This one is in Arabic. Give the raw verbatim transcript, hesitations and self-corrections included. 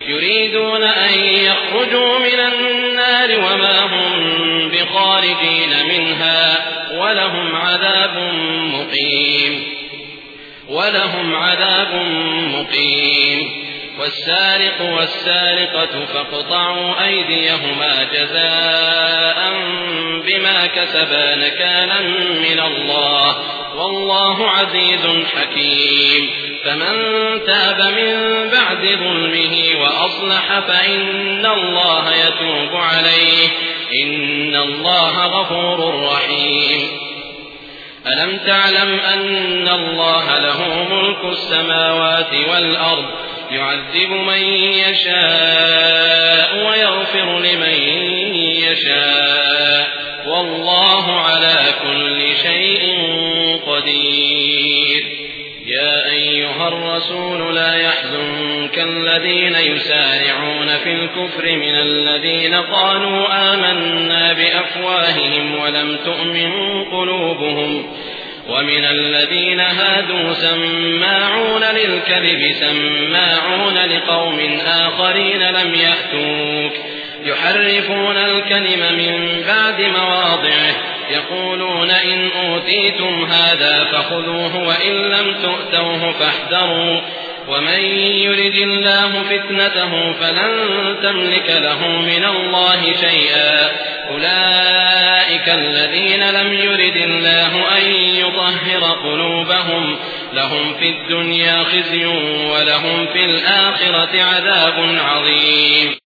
يريدون أن يخرجوا من النار وما هم بخارجين منها ولهم عذاب مقيم ولهم عذاب مقيم والسارق والسارقة فاقطعوا أيديهما جزاء بما كسبا نكالا من الله والله عزيز حكيم فمن تاب من بعد ظلمه وأصلح فإن الله يتوب عليه إن الله غفور رحيم ألم تعلم أن الله له ملك السماوات والأرض يعذب من يشاء ويغفر لمن يشاء والله على كل شيء قدير يا أيها الرسول لا يحزنك الذين يسارعون في الكفر من الذين قالوا آمنا بأفواههم ولم تؤمن قلوبهم ومن الذين هادوا سماعون للكذب سماعون لقوم آخرين لم يأتوك يحرفون الكلم من بعد مواضعه يقولون إن أوتيتم هذا فخذوه وإن لم تؤتوه فاحذروا ومن يرد الله فتنته فلن تملك له من الله شيئا أولئك الذين لم يرد الله أن يطهر قلوبهم لهم في الدنيا خزي ولهم في الآخرة عذاب عظيم.